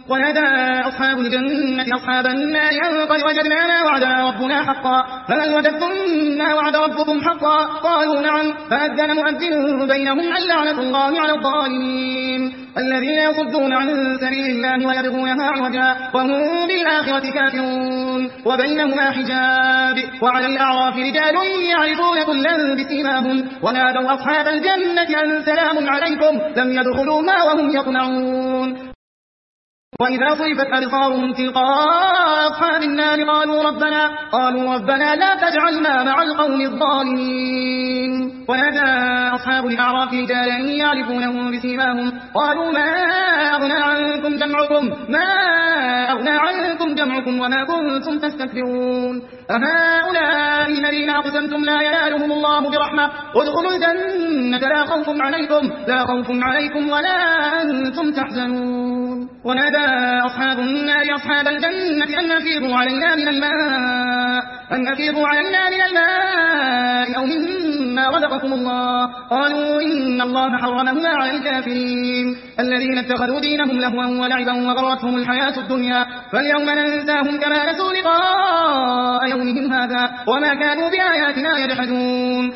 ونادى أصحاب الجنة أصحاب النار أن قد وجدنا ما وعدنا ربنا حقا فهل وجدتم ما وعد ربكم حقا قالوا نعم فأذن مؤذن بينهم أن لعنة الله على الظالمين الذين يصدون عن سبيل الله ويبغونها عوجا وهم بالآخرة كافرون وبينهما حجاب وعلى الأعراف رجال يعرفون كلا بسيماهم ونادوا أصحاب الجنة أن سلام عليكم لم يدخلوها وهم يطمعون وإذا صرفت أبصارهم تلقاء أصحاب النار قالوا ربنا لا تجعلنا مع القوم الظالمين ونادى أصحاب الأعراف رجالا يعرفونهم بسيماهم قالوا ما أغنى عنكم جمعكم وما كنتم تستكبرون أهؤلاء الذين أقسمتم لا ينالهم الله برحمة ادخلوا الجنة لا خوف عليكم ولا أنتم تحزنون ونادى أصحاب النار أصحاب الجنة أن أفيضوا علينا من الماء أو مما رزقكم الله قالوا إن الله حرمهما على الكافرين الذين اتخذوا دينهم لهوا ولعبا وغرتهم الحياة الدنيا فاليوم ننساهم كما نسوا لقاء يومهم هذا وما كانوا بآياتنا يجحدون